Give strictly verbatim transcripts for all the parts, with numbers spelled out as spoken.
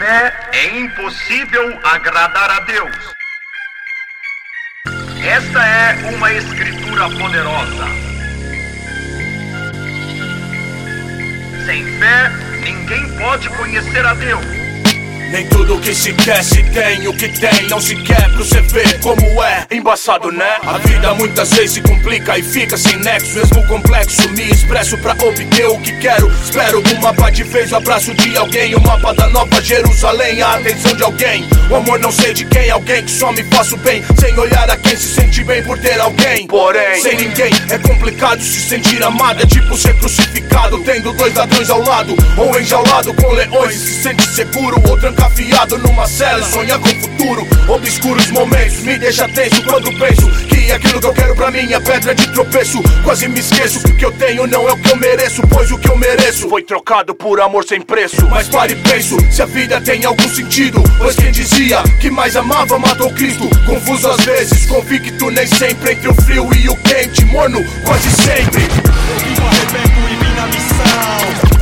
fé é impossível agradar a Deus. Esta é uma escritura poderosa. Sem fé, ninguém pode conhecer a Deus. Nem tudo que se quer se tem, o que tem não se quer pra você ver como é. Embaçado, né? A vida muitas vezes se complica e fica sem nexo. Mesmo complexo, me expresso pra obter o que quero. Espero um mapa de vez, o abraço de alguém. O mapa da Nova Jerusalém, a atenção de alguém. O amor não sei de quem, alguém que só me faça o bem. Sem olhar a quem se sente bem por ter alguém. Porém, sem ninguém é complicado se sentir amado. É tipo ser crucificado, tendo dois ladrões ao lado. Ou enjaulado com leões, se sente seguro ou trancafiado numa cela, sonha com o futuro. Obscuros momentos me deixa tenso quando penso que aquilo que eu quero pra mim é pedra de tropeço. Quase me esqueço que o que eu tenho não é o que eu mereço, pois o que eu mereço foi trocado por amor sem preço. Mas pare e penso, se a vida tem algum sentido, pois quem dizia que mais amava matou Cristo. Confuso às vezes, convicto nem sempre entre o frio e o quente, morno quase sempre. Eu vim no arrebento e vim na missão.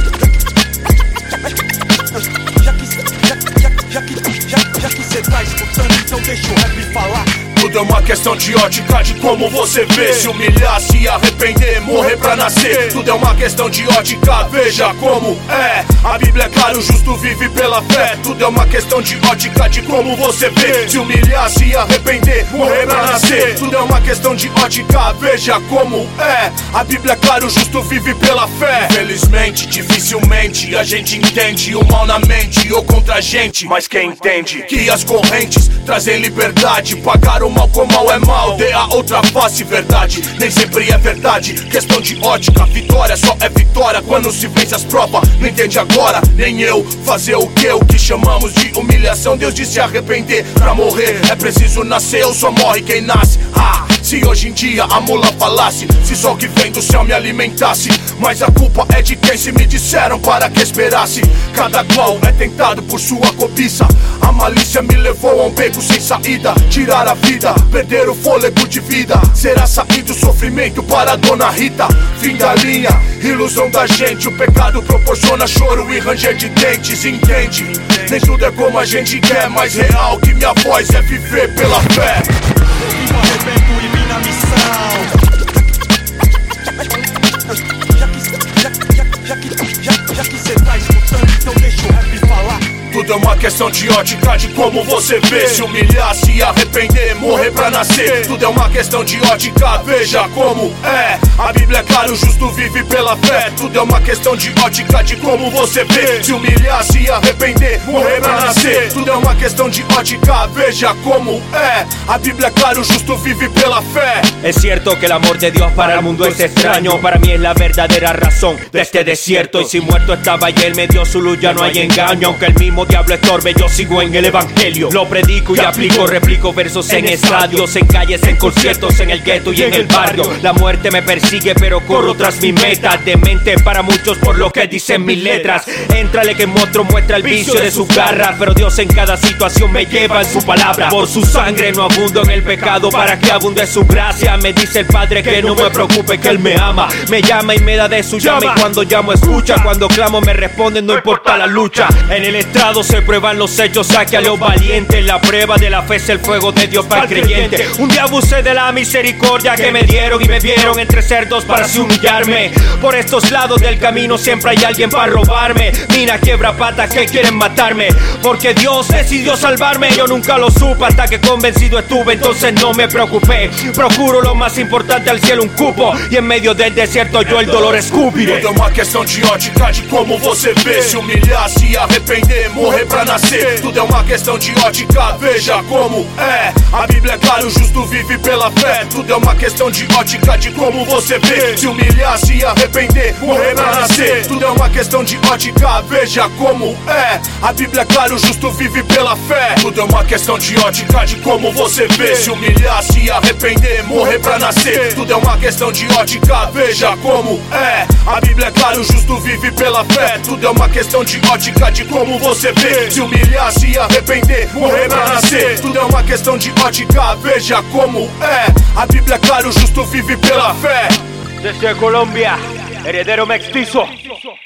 Já que, já, já, já que, já, já que cê tá escutando, então deixa o rap falar. Tudo é uma questão de ótica, de como você vê. Se humilhar, se arrepender, morrer pra nascer. Tudo é uma questão de ótica, veja como é. A Bíblia é clara, o justo vive pela fé. Tudo é uma questão de ótica, de como você vê. Se humilhar, se arrepender, morrer pra nascer. Tudo é uma questão de ótica, veja como é. A Bíblia é clara, o justo vive pela fé. Infelizmente, dificilmente a gente entende o mal na mente ou contra a gente. Mas quem entende que as correntes trazem liberdade, pagar o mal com mal é mal, dê a outra face, verdade nem sempre é verdade, questão de ótica. Vitória só é vitória quando se vence as provas. Não entende agora, nem eu, fazer o que? O que chamamos de humilhação. Deus disse arrepender pra morrer, é preciso nascer ou só morre quem nasce. Ah, se hoje em dia a mula falasse, se só o que vem do céu me alimentasse. Mas a culpa é de quem se me disseram para que esperasse. Cada qual é tentado por sua cobiça. A malícia me levou a um beco sem saída. Tirar a vida, perder o fôlego de vida. Será saído o sofrimento para a Dona Rita. Fim da linha, ilusão da gente. O pecado proporciona choro e ranger de dentes. Entende? Nem tudo é como a gente quer, mas real que minha voz é viver pela fé. Eu vim no arrebento e vim na missão. Já que, já, já, já que, já, já que cê tá escutando, então deixa o rap falar. Tudo é uma questão de ótica, de como você vê. Se humilhar, se arrepender, morrer pra nascer. Tudo é uma questão de ótica, veja como é. A Bíblia é clara, o justo vive pela fé. Tudo é uma questão de ótica, de como você vê. Se humilhar, se arrepender, morrer pra nascer. Tudo é uma questão de ótica, veja como é. A Bíblia é clara, o justo vive pela fé. Es cierto que el amor de Dios para el mundo es extraño. Para mí es la verdadera razón de este desierto. Y si muerto estaba y él me dio su luz, ya no hay engaño. Aunque el mismo diablo estorbe, yo sigo en el evangelio. Lo predico y aplico, replico versos en estadios, en calles, en conciertos, en el gueto y en el barrio. La muerte me persigue pero corro tras mi meta. Demente para muchos por lo que dicen mis letras. Éntrale que el monstruo muestra el vicio de sus garras, pero Dios en cada situación me lleva en su palabra. Por su sangre no abundo en el pecado, para que abunde su gracia. Me dice el Padre que no me preocupe, que Él me ama. Me llama y me da de su llama, y cuando llamo escucha. Cuando clamo me responden, no importa la lucha. En el estrado se prueban los hechos, saque a los valientes. La prueba de la fe es el fuego de Dios para el creyente. Un día abusé de la misericordia que me dieron y me vieron entre cerdos para así humillarme. Por estos lados del camino siempre hay alguien para robarme. Mina quiebra patas que quieren matarme, porque Dios decidió salvarme. Yo nunca lo supe hasta que convencido estuve, entonces no me preocupé. Procuro lo más importante, al cielo un cupo, y en medio del desierto yo el dolor escupiré. Tudo é uma questão de ótica, de como você vê. Se humilhar, se arrepender, morrer pra nascer. Tudo é uma questão de ótica, veja como é. A Bíblia é clara, o justo vive pela fé. Tudo é uma questão de ótica, de como você vê. Se humilhar, se arrepender, morrer pra nascer. Tudo é uma questão de ótica, veja como é. A Bíblia é clara, o justo vive pela fé. Tudo é uma questão de ótica, de como você vê. Se humilhar, se arrepender, morrer pra nascer. Tudo é uma questão de ótica, veja como é. A Bíblia é clara, o justo vive pela fé. Tudo é uma questão de ótica, de como você vê. Se humilhar, se arrepender, morrer pra nascer. Tudo é uma questão de ótica, veja como é. A Bíblia é clara, o justo vive pela fé. Desde Colombia, heredero mestizo.